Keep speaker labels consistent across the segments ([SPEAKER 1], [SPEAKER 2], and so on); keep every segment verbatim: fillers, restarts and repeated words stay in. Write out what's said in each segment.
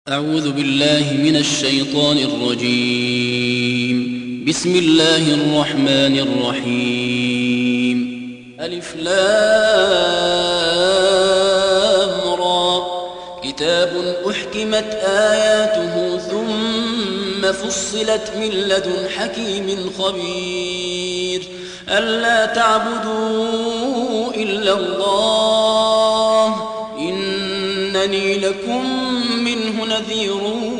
[SPEAKER 1] أعوذ بالله من الشيطان الرجيم. بسم الله الرحمن الرحيم. ألف لام را كتاب أحكمت آياته ثم فصلت من لدن حكيم خبير ألا تعبدوا إلا الله إنني لكم منه نذير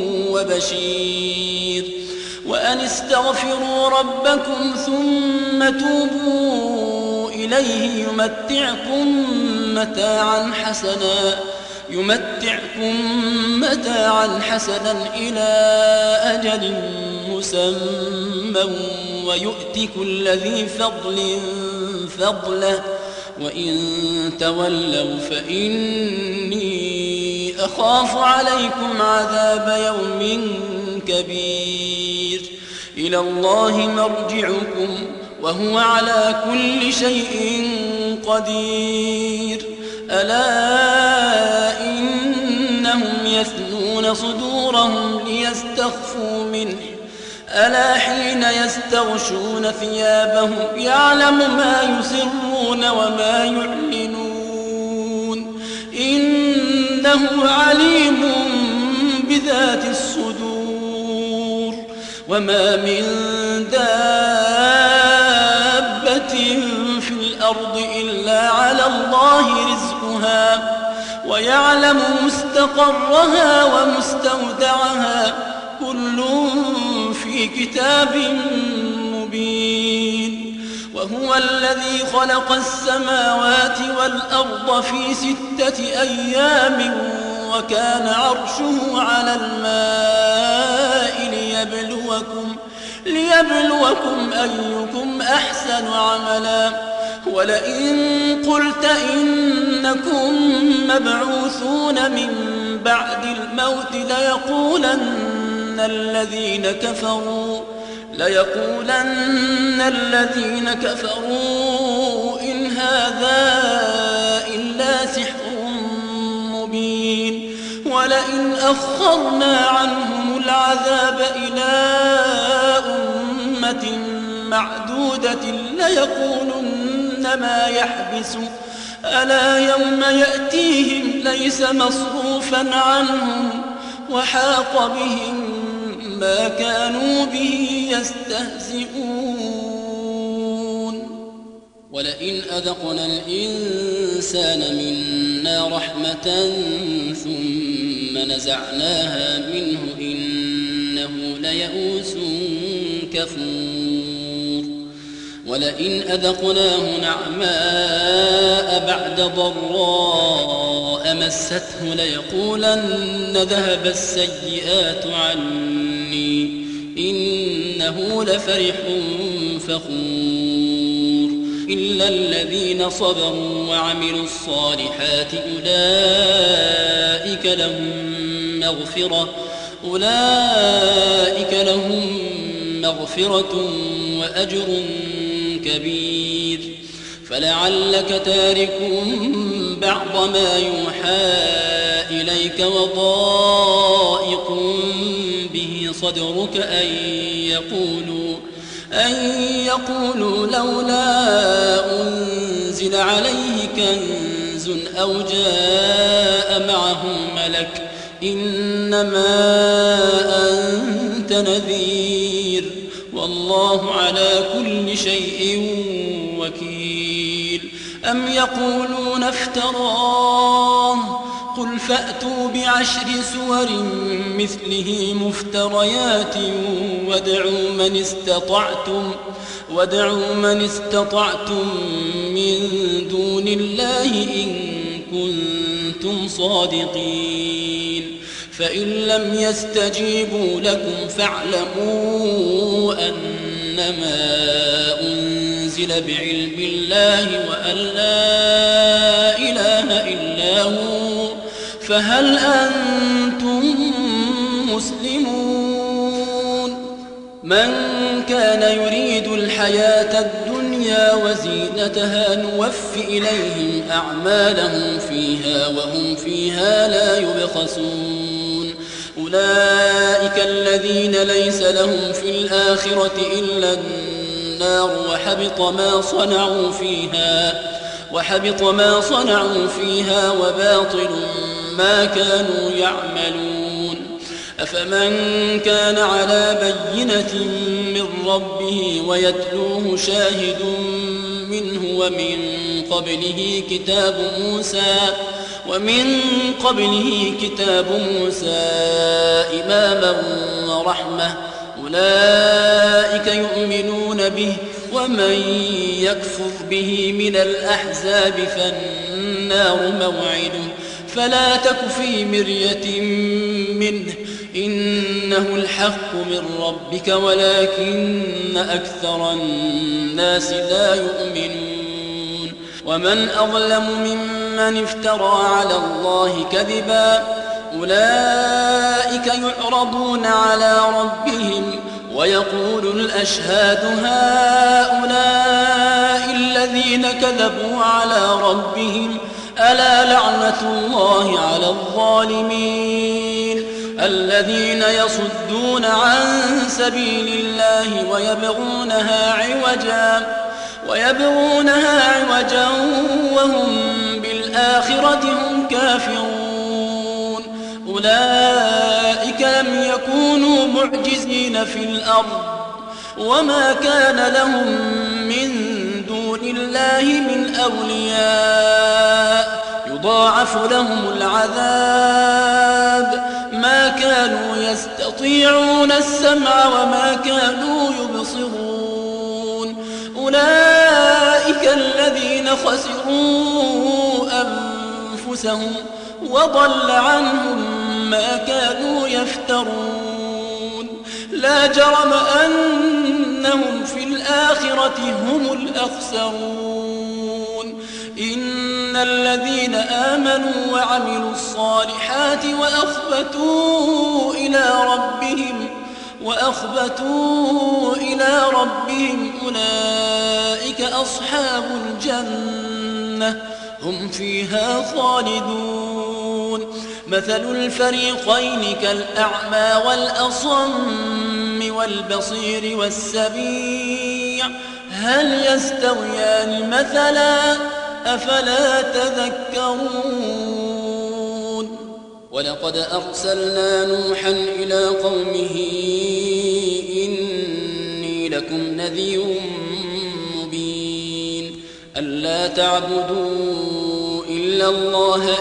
[SPEAKER 1] وبشير وأن استغفروا ربكم ثم توبوا إليه يمتعكم متاعا حسنا يمتعكم متاعا حسنا إلى أجل مسمى ويؤت كل ذي فضل فضله وإن تولوا فإني أخاف عليكم عذاب يوم كبير إلى الله مرجعكم وهو على كل شيء قدير ألا إنهم يثنون صدورهم ليستخفوا منه ألا حين يستغشون ثيابهم يعلم ما يسرون وما يعلنون إنه عليم بذات الصدور وما من دابة في الأرض إلا على الله رزقها ويعلم مستقرها ومستودعها كل في كتاب مبين وهو الذي خلق السماوات والأرض في ستة أيام وكان عرشه على الماء ليبلوكم, ليبلوكم أيكم أحسن عملا ولئن قلت إنكم مبعوثون من بعد الموت ليقولن الذين كفروا ليقولن الذين كفروا إن هذا إلا سحر مبين ولئن أخرنا عنهم العذاب إلى أمة معدودة ليقولن ما يحبس ألا يوم يأتيهم ليس مصروفا عنهم وحاق بهم ما كانوا به يستهزئون ولئن أذقنا الإنسان منا رحمة ثم نزعناها منه إنه ليئوس كفور ولئن أذقناه نعماء بعد ضراء مسته ليقولن ذهب السيئات عني إنه لفرح فخور إلا الذين صبروا وعملوا الصالحات أولئك لهم مغفرة أولئك لهم مغفرة وأجر كبير فلعلك تارك بعض ما يوحى إليك وضائق به صدرك أن يقولوا أن يقولوا لولا أنزل عليه كنز أو جاء معه ملك إنما أنت نذير والله على كل شيء وكيل أم يقولون افتراه قل فأتوا بعشر سور مثله مفتريات وادعوا من استطعتم وادعوا من استطعتم من دون الله إن كنتم صادقين فإن لم يستجيبوا لكم فاعلموا أنما أنزل بعلم الله وأن لا إله إلا هو فهل أنتم مسلمون من كان يريد الحياة الدنيا وزينتها نوف إليهم أعمالهم فيها وهم فيها لا يبخسون أولئك الذين ليس لهم في الآخرة إلا النار وحبط ما صنعوا فيها وحبط ما صنعوا فيها وباطل ما كانوا يعملون. أفمن كان على بينة من ربه ويتلوه شاهد منه ومن قبله كتاب موسى ومن قبله كتاب موسى إماما ورحمة أولئك يؤمنون به ومن يكفر به من الأحزاب فالنار موعده فلا تك في مرية منه إنه الحق من ربك ولكن أكثر الناس لا يؤمنون. ومن أظلم ممن افترى على الله كذبا أولئك يعرضون على ربهم ويقول الأشهاد هؤلاء الذين كذبوا على ربهم ألا لعنة الله على الظالمين الذين يصدون عن سبيل الله ويبغونها عوجا ويبغونها عوجا وهم بالآخرة هم كافرون. أولئك لم يكونوا معجزين في الأرض وما كان لهم من دون الله من أولياء يضاعف لهم العذاب ما كانوا يستطيعون السمع وما كانوا يبصرون. أولئك الذين خسروا أنفسهم وضل عنهم ما كانوا يفترون. لا جرم أنهم في الآخرة هم الأخسرون. إن الذين آمنوا وعملوا الصالحات وأخبتوا إلى ربهم وأخبتوا إلى ربهم أولئك أصحاب الجنة هم فيها خالدون. مثل الفريقين كالأعمى والأصم والبصير والسميع هل يستويان مثلا أفلا تذكرون. ولقد أرسلنا نوحا إلى قومه إني لكم نذير مبين ألا تعبدوا إلا الله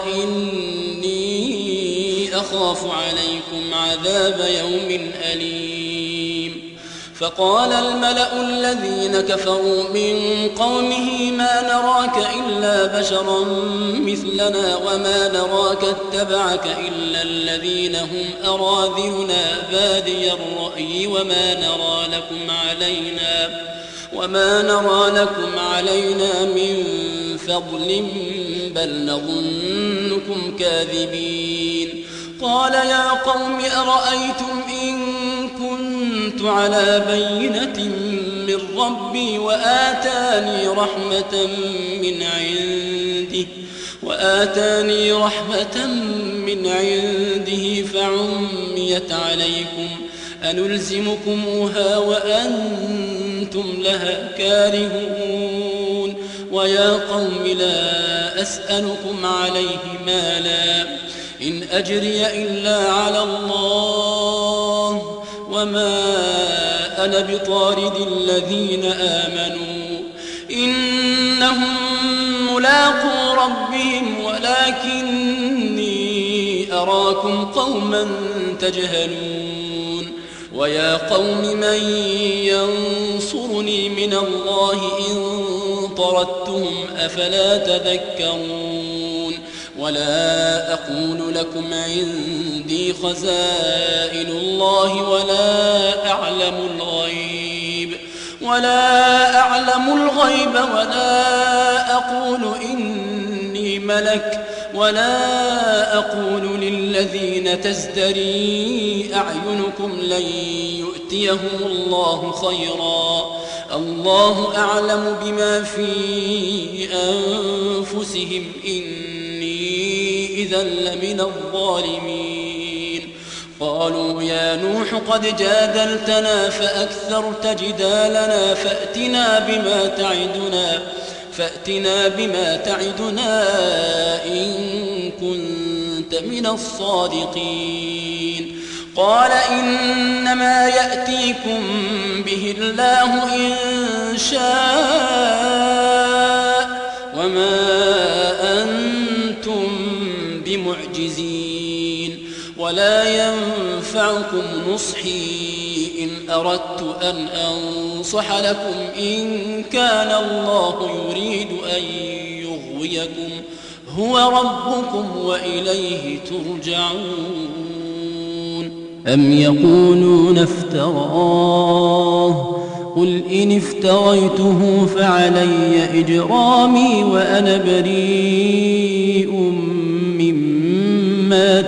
[SPEAKER 1] إني أخاف عليكم عذاب يوم أليم. فقال الملأ الذين كفروا من قومه ما نراك إلا بشرا مثلنا وما نراك اتبعك إلا الذين هم أراذلنا بادي الرأي وما نرى لكم علينا وما نرى لكم علينا من فضل بل نظنكم كاذبين. قال يا قوم أرأيتم إن كنت على بينة من ربي وآتاني رحمة من عنده وآتاني رحمة من عنده فعميت عليكم أنلزمكموها وأنتم لها كارهون. ويا قوم لا أسألكم عليه مالا إن أجري إلا على الله وما أنا بطارد الذين آمنوا إنهم ملاقو ربهم ولكني أراكم قوما تجهلون. ويا قوم من ينصرني من الله إن طردتهم أفلا تذكرون. ولا أقول لكم عندي خزائن الله ولا أعلم الغيب ولا أعلم الغيب ولا أقول إني ملك ولا أقول للذين تزدري أعينكم لن يؤتيهم الله خيرا الله أعلم بما في أنفسهم إني إذا لمن الظالمين. قالوا يا نوح قد جادلتنا فأكثرت جدالنا فأتنا بما تعدنا فأتنا بما تعدنا إن كنت من الصادقين. قال إنما يأتيكم به الله إن شاء وما أنتم بمعجزين ولا ينفعكم نصحي إن أردت أن أنصح لكم إن كان الله يريد أن يغويكم هو ربكم وإليه ترجعون. أم يقولون افتراه قل إن افتريته فعلي إجرامي وأنا بريء مما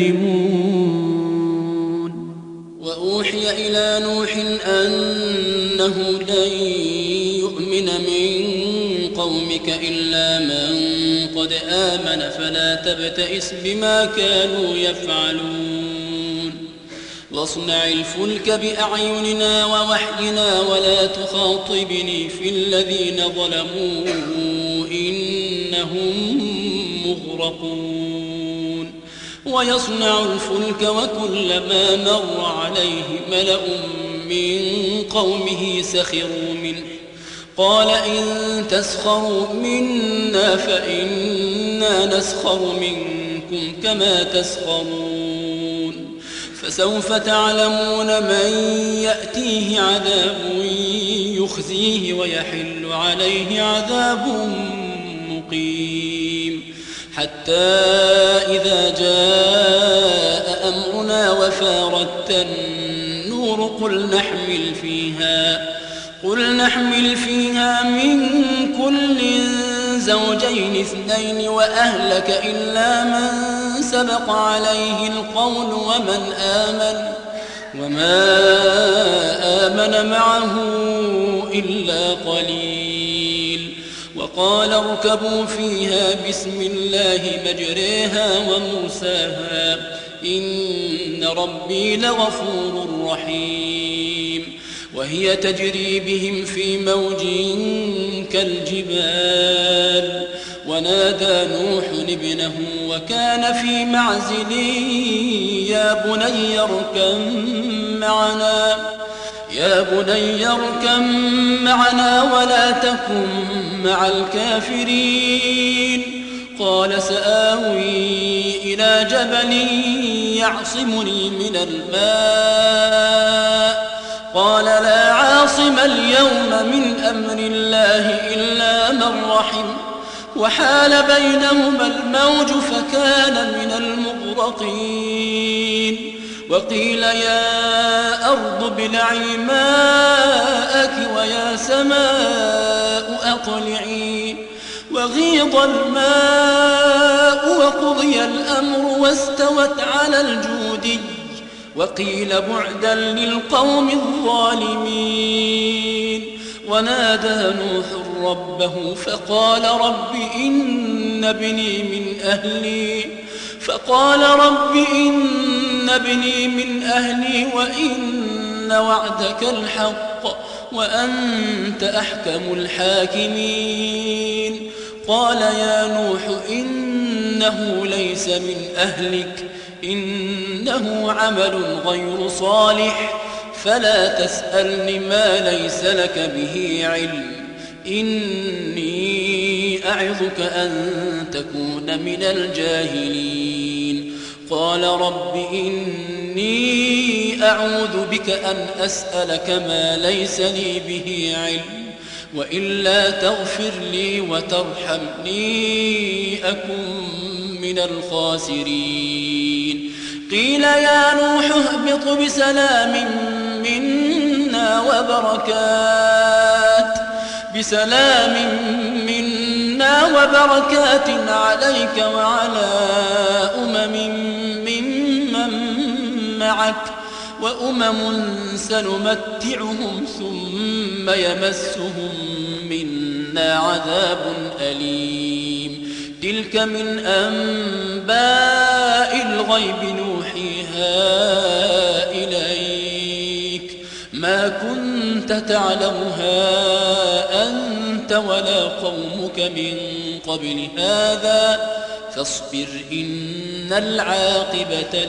[SPEAKER 1] تجرمون. وأوحي إلى نوح أنه لن يؤمن من قومك إلا من قد آمن فلا تبتئس بما كانوا يفعلون واصنع الفلك بأعيننا ووحينا ولا تخاطبني في الذين ظلموا إنهم مغرقون. ويصنع الفلك وكلما مر عليه ملأ من قومه سخروا منه قال إن تسخروا منا فإنا نسخر منكم كما تسخرون. فسوف تعلمون من يأتيه عذاب يخزيه ويحل عليه عذاب مقيم. حتى إذا جاء أمرنا وفارت النور قل نحمل فيها قل نحمل فيها من كل زوجين اثنين وأهلك إلا من سبق عليه القول ومن آمن وما آمن معه إلا قليل. وقال اركبوا فيها بسم الله مجريها ومرساها إن ربي لغفور رحيم. وهي تجري بهم في موج كالجبال ونادى نوح ابنه وكان في معزل يا بني اركب معنا يا بني اركب معنا ولا تكن مع الكافرين. قال سآوي إلى جبل يعصمني من الماء قال لا عاصم اليوم من أمر الله إلا من رحم وحال بينهما الموج فكان من المغرقين. وقيل يا أرض ابلعي ماءك ويا سماء أقلعي وغيض الماء وقضي الأمر واستوت على الجودي وقيل بعدا للقوم الظالمين. ونادى نوح ربه فقال رب إن ابني من أهلي فقال رب إن ابني من أهلي وإن وعدك الحق وأنت أحكم الحاكمين. قال يا نوح إنه ليس من أهلك إنه عمل غير صالح فلا تسألني ما ليس لك به علم إني أعظك أن تكون من الجاهلين. قال رب إني أعوذ بك أن أسألك ما ليس لي به علم وإلا تغفر لي وترحمني أكن من الخاسرين. قيل يا نوح اهبط بسلام منا وبركات بسلام منا وبركات عليك وعلى أمم ممن معك وأمم سنمتعهم ثم يمسهم منا عذاب أليم. تلك من أنباء الغيب نوحيها إليك ما كنت تعلمها أنت ولا قومك من قبل هذا فاصبر إن العاقبة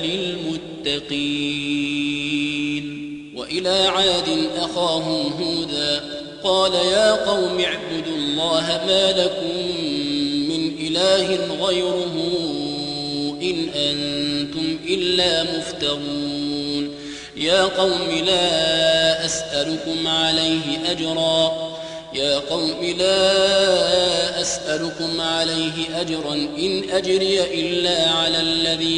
[SPEAKER 1] للمتقين. وإلى عاد أخاهم هودا قال يا قوم اعبدوا الله ما لكم من إله غيره إن أنتم إلا مفترون. يا قوم لا أسألكم عليه أجرا يا قوم لا أسألكم عليه أجرا إن أجري إلا على الذي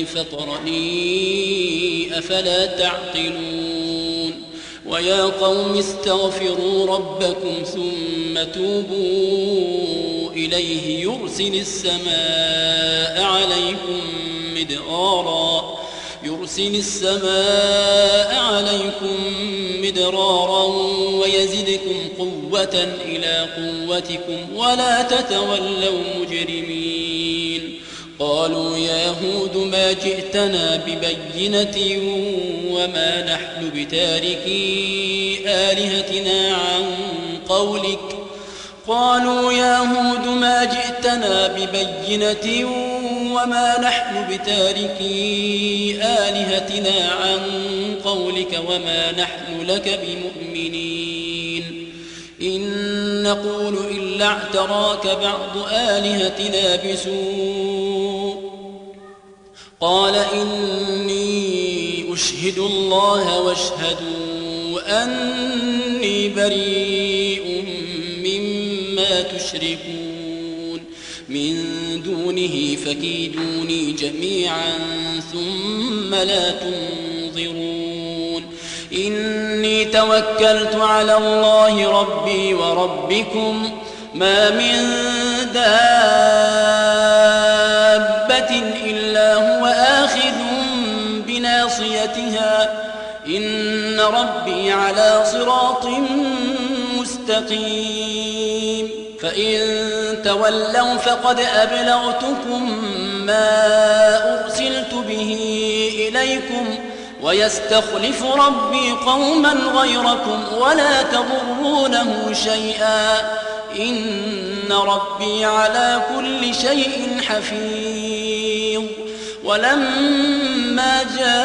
[SPEAKER 1] فطرني أفلا تعقلون. ويا قوم استغفروا ربكم ثم توبوا إليه يرسل السماء عليكم مدرارا يرسل السماء عليكم مدرارا ويزدكم قوة إلى قوتكم ولا تتولوا مجرمين. قالوا يا هود ما جئتنا ببينة وما نحن بتاركي آلهتنا عن قولك قالوا يا هود ما جئتنا ببينة وما نحن بتاركي آلهتنا عن قولك وما نحن لك بمؤمنين إن نقول إلا اعتراك بعض آلهتنا بسوء قال إني أشهد الله واشهدوا أني بريء مما تشركون من دونه فكيدوني جميعا ثم لا تنظرون. إني توكلت على الله ربي وربكم ما من دابة إلا هو آخذ بناصيتها إن ربي على صراط مستقيم. فإن تولوا فقد أبلغتكم ما أرسلت به إليكم ويستخلف ربي قوما غيركم ولا تضرونه شيئا إن ربي على كل شيء حفيظ. ولما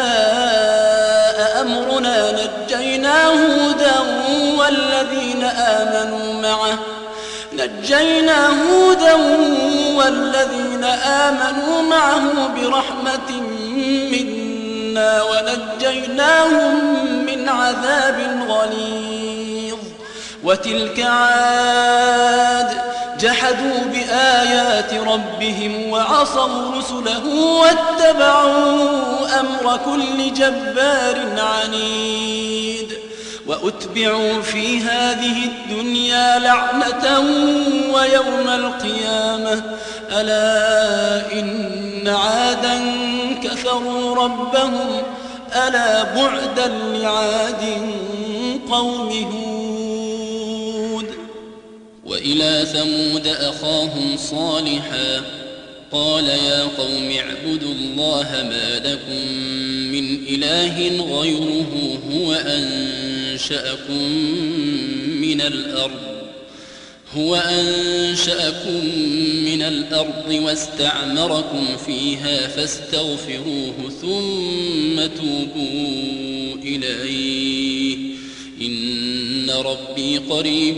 [SPEAKER 1] جاء أمرنا نجينا هودا والذين آمنوا معه نجينا هودا والذين آمنوا معه برحمة منا ونجيناهم من عذاب غليظ. وتلك عاد جحدوا بآيات ربهم وعصوا رسله واتبعوا أمر كل جبار عنيد. وأتبعوا في هذه الدنيا لعنة ويوم القيامة ألا إن عادا كفروا ربهم ألا بعدا لعاد قوم هود. وإلى ثمود أخاهم صالحا قال يا قوم اعبدوا الله ما لكم من إله غيره هو أنشأكم من الأرض هو أنشأكم من الأرض واستعمركم فيها فاستغفروه ثم توبوا إليه إن ربي قريب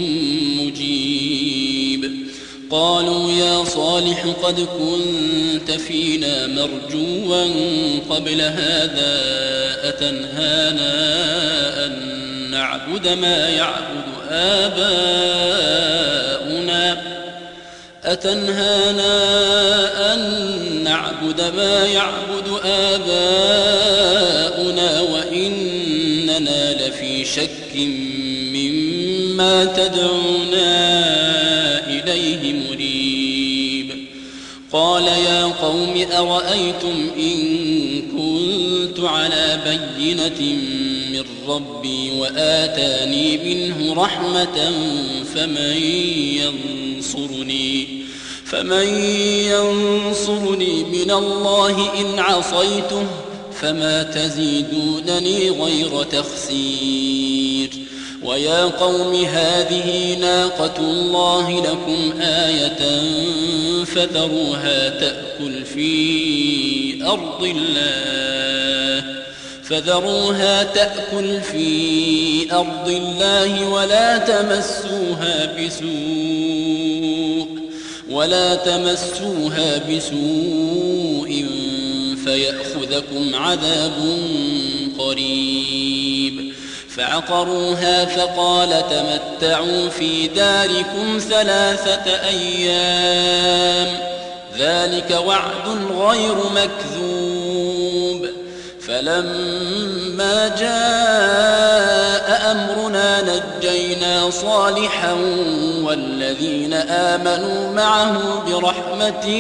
[SPEAKER 1] مجيب. قالوا يا صالح قد كنت فينا مرجوا قبل هذا أتنهانا أن نعبد ما يعبد آباؤنا أتنهانا أن نعبد ما يعبد آباؤنا وإننا لفي شك مما تدعونا إليه مريب. قال يا قوم أرأيتم إن كنت على بينة من ربي وآتاني منه رحمة فمن ينصرني فمن ينصرني من الله إن عصيته فما تزيدونني غير تخسير. ويا قوم هذه ناقة الله لكم آية فذروها تأكل في أرض الله فذروها تأكل في أرض الله ولا تمسوها بسوء ولا تمسوها بسوء فيأخذكم عذاب قريب. فعقروها فقال تمتعوا في داركم ثلاثة أيام ذلك وعد غير مكذوب. فلما جاء أمرنا نجينا صالحا والذين آمنوا معه برحمة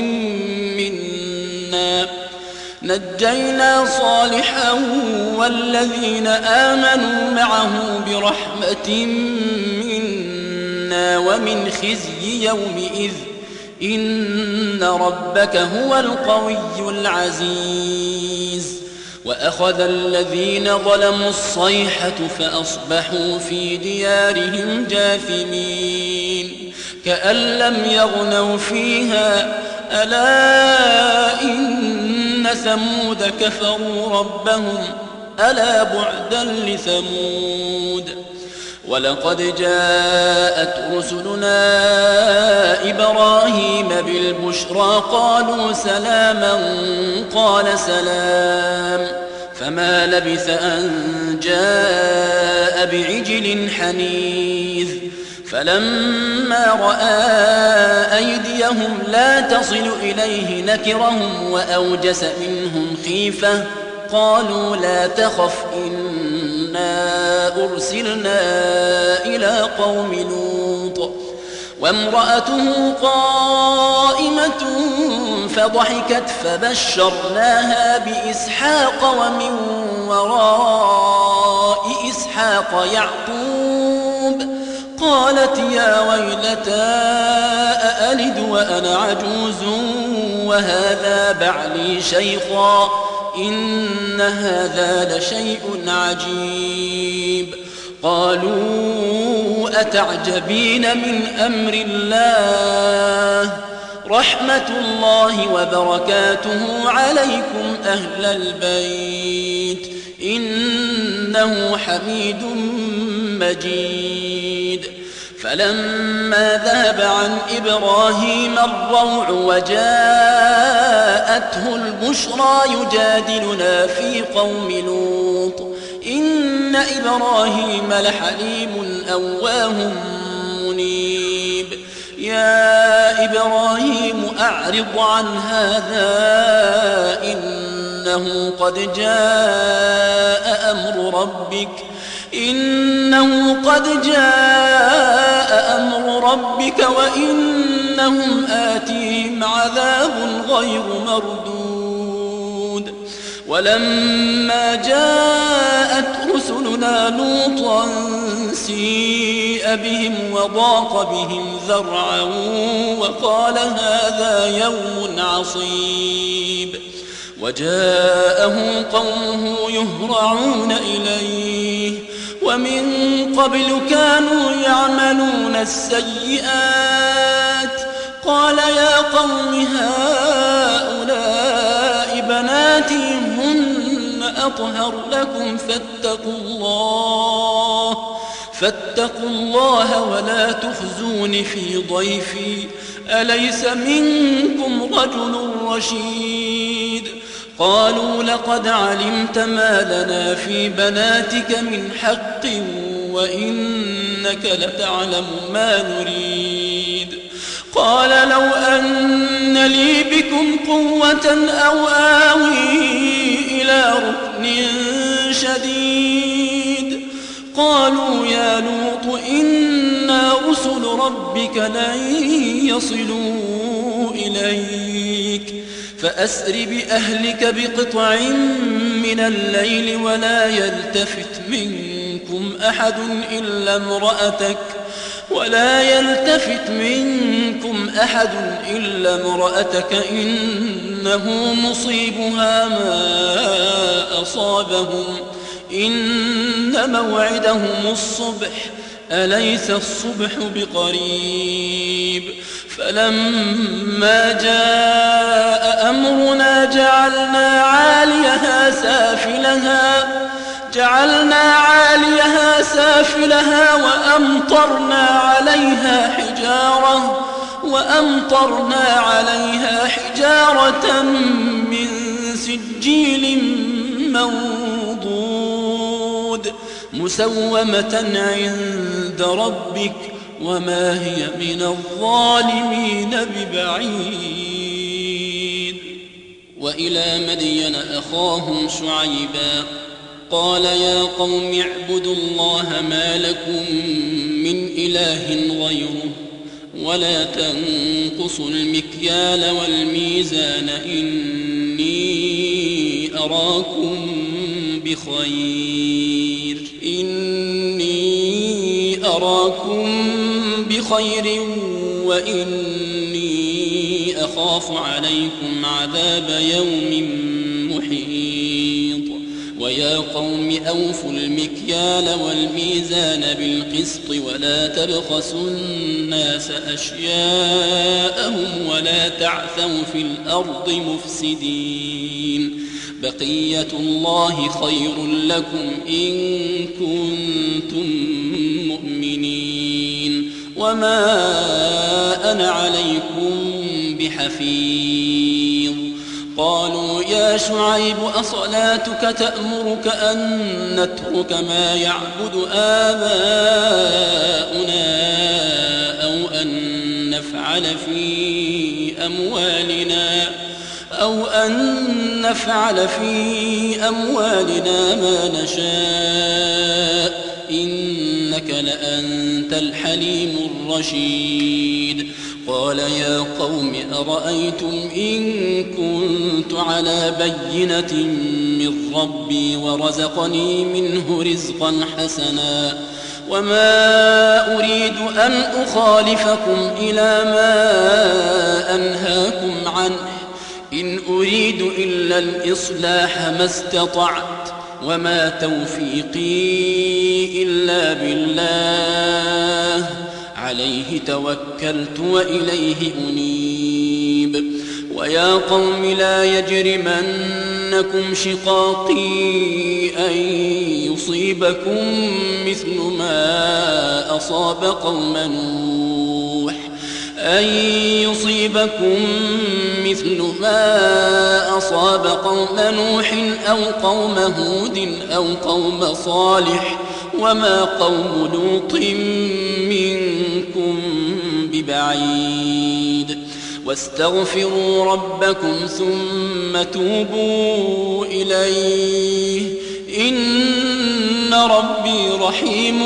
[SPEAKER 1] منا نجينا صالحا والذين آمنوا معه برحمة منا ومن خزي يومئذ إن ربك هو القوي العزيز. وأخذ الذين ظلموا الصيحة فأصبحوا في ديارهم جاثمين كأن لم يغنوا فيها ألا إن ثمود كفروا ربهم ألا بعدا لثمود. ولقد جاءت رسلنا إبراهيم بالبشرى قالوا سلاما قال سلام فما لبث أن جاء بعجل حنيذ. فلما رأى أيديهم لا تصل إليه نكرهم وأوجس منهم خيفة قالوا لا تخف إنا أرسلنا إلى قوم لوط وامرأته قائمة فضحكت فبشرناها بإسحاق ومن وراء إسحاق يعقوب قالت يا ويلتى أألد وأنا عجوز وهذا بعلي شيخا إن هذا لشيء عجيب. قالوا أتعجبين من أمر الله رحمة الله وبركاته عليكم أهل البيت إنه حميد مجيد. فلما ذهب عن إبراهيم الروع وجاءته البشرى يجادلنا في قوم لوط إن إبراهيم لحليم أواه منيب. يا إبراهيم أعرض عن هذا إنه قد جاء أمر ربك إنه قد جاء أمر ربك وإنهم آتيهم عذاب غير مردود. ولما جاءت رسلنا لوطا سيء بهم وضاق بهم ذرعا وقال هذا يوم عصيب. وجاءه قومه يهرعون إليه ومن قبل كانوا يعملون السيئات قال يا قوم هؤلاء بناتي هن أطهر لكم فاتقوا الله فاتقوا الله ولا تخزون في ضيفي أليس منكم رجل رشيد. قالوا لقد علمت ما لنا في بناتك من حق وإنك لتعلم ما نريد. قال لو أن لي بكم قوة أو آوي إلى ركن شديد. قالوا يا لوط إنا رسل ربك لن يصلوا إليك فأسر بأهلك بقطع من الليل ولا يلتفت منكم أحد إلا امرأتك ولا يلتفت منكم أحد إلا امرأتك إنه مصيبها ما أصابهم إن موعدهم الصبح أليس الصبح بقريب فلما جاء أمرنا جعلنا عاليها سافلها جعلنا عاليها سافلها وأمطرنا عليها حجارة وأمطرنا عليها حجارة من سجيل منضود مسومة عند ربك وما هي من الظالمين ببعيد. وإلى مدين أخاهم شعيبا قال يا قوم اعبدوا الله ما لكم من إله غيره ولا تنقصوا المكيال والميزان إني أراكم بخير إني أراكم بخير وإني أخاف عليكم عذاب يوم محيط. ويا قوم أوفوا المكيال والميزان بالقسط ولا تبخسوا الناس أشياءهم ولا تعثوا في الأرض مفسدين بقية الله خير لكم إن كنتم مؤمنين وما أنا عليكم بحفيظ. قالوا يا شعيب أصلاتك تأمرك أن نترك ما يعبد آباؤنا أو أن نفعل في أموالنا أو أن نفعل في أموالنا ما نشاء إنك لأنت الحليم الرشيد. قال يا قوم أرأيتم إن كنت على بينة من ربي ورزقني منه رزقا حسنا وما أريد أن أخالفكم إلى ما أنهاكم عنه إن أريد إلا الإصلاح ما استطعت وما توفيقي إلا بالله عليه توكلت وإليه أنيب. ويا قوم لا يجرمنكم شقاقي أن يصيبكم مثل ما أصاب قوم نوح أن يصيبكم مثل ما أصاب قوم نوح أو قوم هود أو قوم صالح وما قوم لوط منكم ببعيد. واستغفروا ربكم ثم توبوا إليه إن ربي رحيم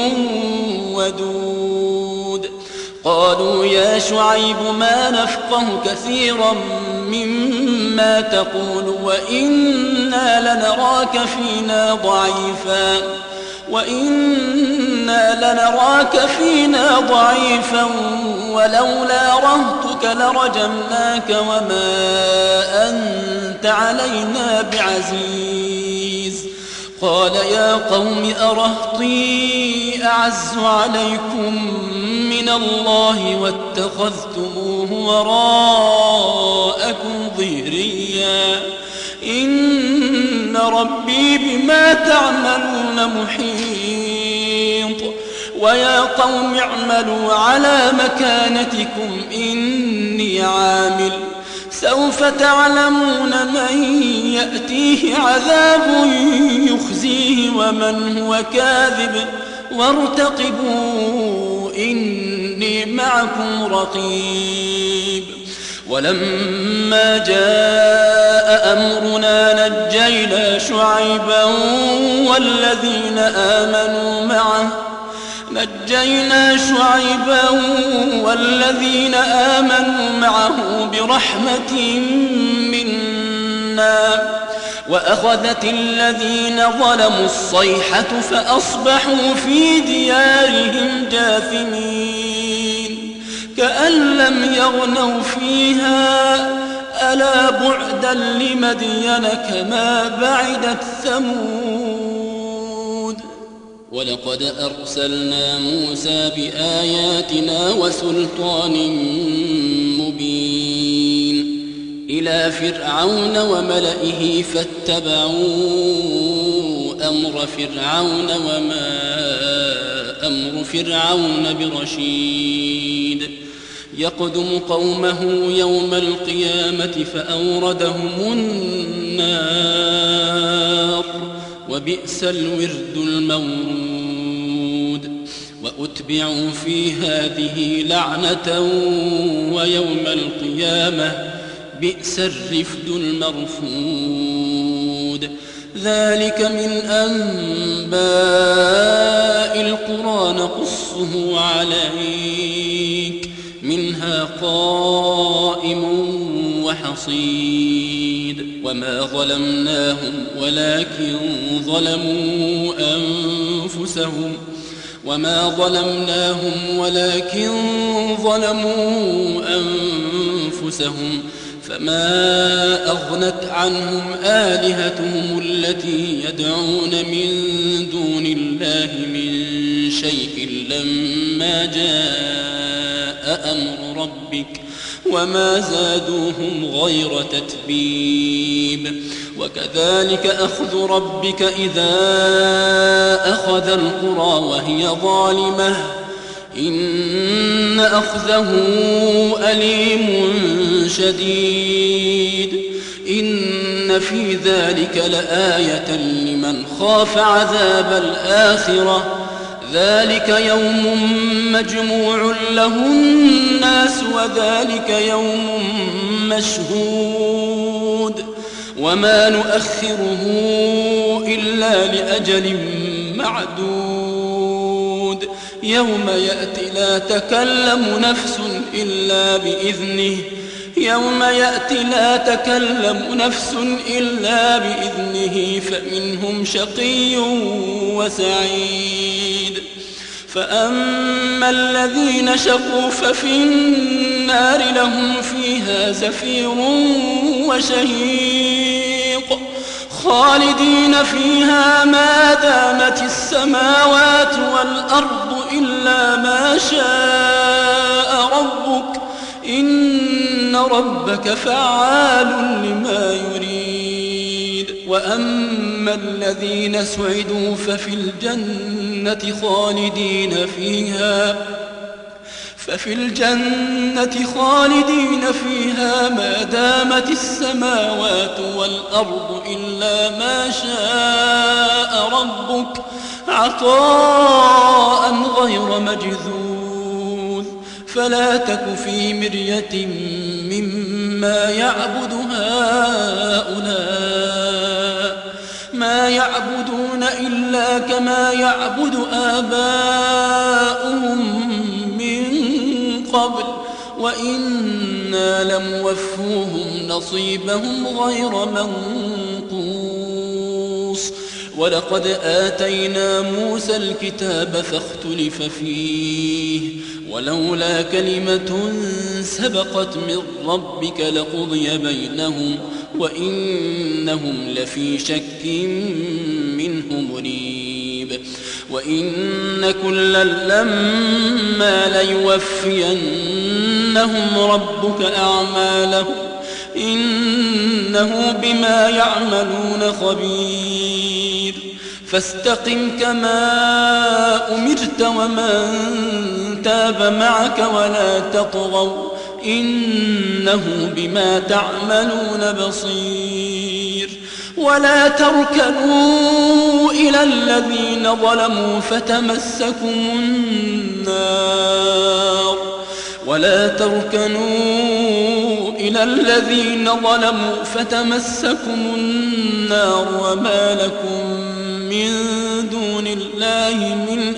[SPEAKER 1] ودود. قالوا يا شعيب ما نفقه كثيرا مما تقول وإنا لنراك فينا ضعيفا وإنا لنراك فينا ضعيفا ولولا رهتك لرجمناك وما أنت علينا بعزيز. قال يا قوم أرهطي أعز عليكم من الله واتخذتموه وراءكم ظهريا إن ربي بما تعملون محيط. ويا قوم اعملوا على مكانتكم إني عامل سوف تعلمون من يأتيه عذاب يخزيه ومن هو كاذب وارتقبوا إني معكم رقيب. ولما جاء أمرنا نجينا شعيبا والذين آمنوا معه نجينا شعيبا والذين آمنوا معه برحمة منا وأخذت الذين ظلموا الصيحة فأصبحوا في ديارهم جاثمين. كأن لم يغنوا فيها ألا بعدا لمدين كما بعدت ثمود ولقد أرسلنا موسى بآياتنا وسلطان مبين إلى فرعون وملئه فاتبعوا أمر فرعون وما أمر فرعون برشيد يقدم قومه يوم القيامة فأوردهم النار وبئس الورد المورود وأتبعوا في هذه لعنة ويوم القيامة بئس الرفد المرفود ذلك من أنباء القرى نقصه عليك منها قائم وحصيد وما ظلمناهم ولكن ظلموا أنفسهم وما ظلمناهم ولكن ظلموا أنفسهم فما أغنت عنهم آلهتهم التي يدعون من دون الله من شيء لما جاء أمر ربك وما زادوهم غير تتبيب وكذلك أخذ ربك إذا أخذ القرى وهي ظالمة إن أخذه أليم شديد إن في ذلك لآية لمن خاف عذاب الآخرة ذلك يوم مجموع له الناس وذلك يوم مشهود وما نؤخره إلا لأجل معدود يوم يأتي لا تكلم نفس إلا بإذنه يوم يأتي لا تكلم نفس إلا بإذنه فمنهم شقي وسعيد فأما الذين شقوا ففي النار لهم فيها زفير وشهيق خالدين فيها ما دامت السماوات والأرض إلا ما شاء ربك إن ربك فعال لما يريد وأما الذين سعدوا ففي الجنة خالدين فيها ففي الجنة خالدين فيها ما دامت السماوات والأرض إلا ما شاء ربك عطاء غير مجذوذ فلا تك في مرية مما يعبد هؤلاء ما يعبدون إلا كما يعبد آباؤهم قبل وإنا لموفوهم نصيبهم غير منقوص ولقد آتينا موسى الكتاب فاختلف فيه ولولا كلمة سبقت من ربك لقضي بينهم وإنهم لفي شك منه مريب وإن كلا لما ليوفينهم ربك أعمالهم إنه بما يعملون خبير فاستقم كما أمرت ومن تاب معك ولا تطغوا إنه بما تعملون بصير ولا تركنوا إلى الذين ظلموا فتمسكم النار ولا تركنوا إلى الذين ظلموا فتمسكم النار وما لكم من دون الله من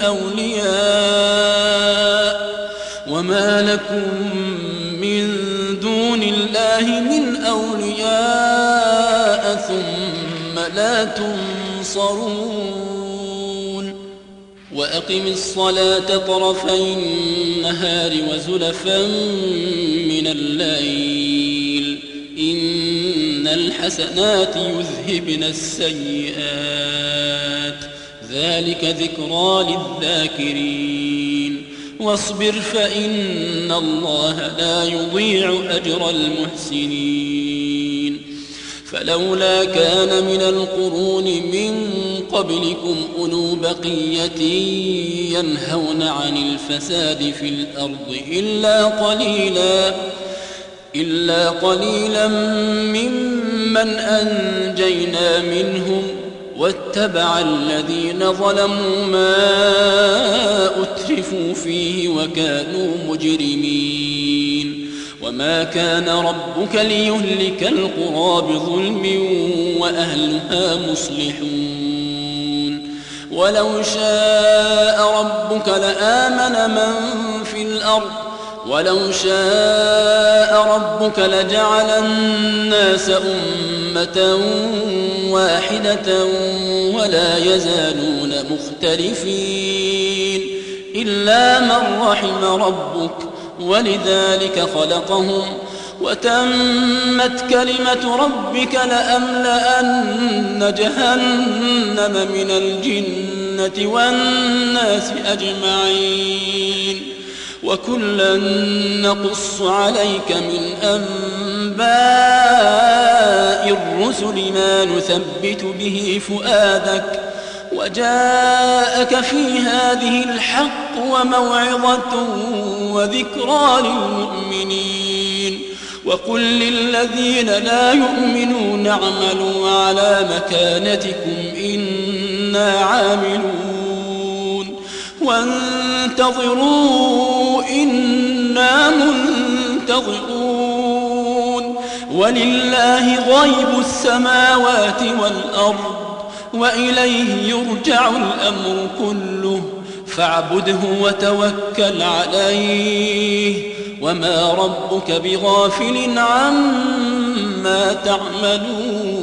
[SPEAKER 1] أولياء وما لكم من دون الله من أولياء ثم لا تنصرون وأقم الصلاة طرفي النهار وزلفا من الليل إن الحسنات يذهبن السيئات ذلك ذكرى للذاكرين واصبر فإن الله لا يضيع أجر المحسنين فلولا كان من القرون من قبلكم أولو بقية ينهون عن الفساد في الأرض إلا قليلا إلا قليلا ممن أنجينا منهم واتبع الذين ظلموا ما أترفوا فيه وكانوا مجرمين وما كان ربك ليهلك القرى بظلم وأهلها مصلحون ولو شاء ربك لآمن من في الأرض ولو شاء ربك لجعل الناس أمة واحدة ولا يزالون مختلفين إلا من رحم ربك ولذلك خلقهم وتمت كلمة ربك لأملأن جهنم من الجنة والناس أجمعين وكلا نقص عليك من أنباء الرسل ما نثبت به فؤادك وجاءك في هذه الحق وموعظة وذكرى للمؤمنين وقل للذين لا يؤمنون اعملوا على مكانتكم إنا عاملون وانتظروا إنا منتظرون ولله غيب السماوات والأرض وإليه يرجع الأمر كله فاعبده وتوكل عليه وما ربك بغافل عما تعملون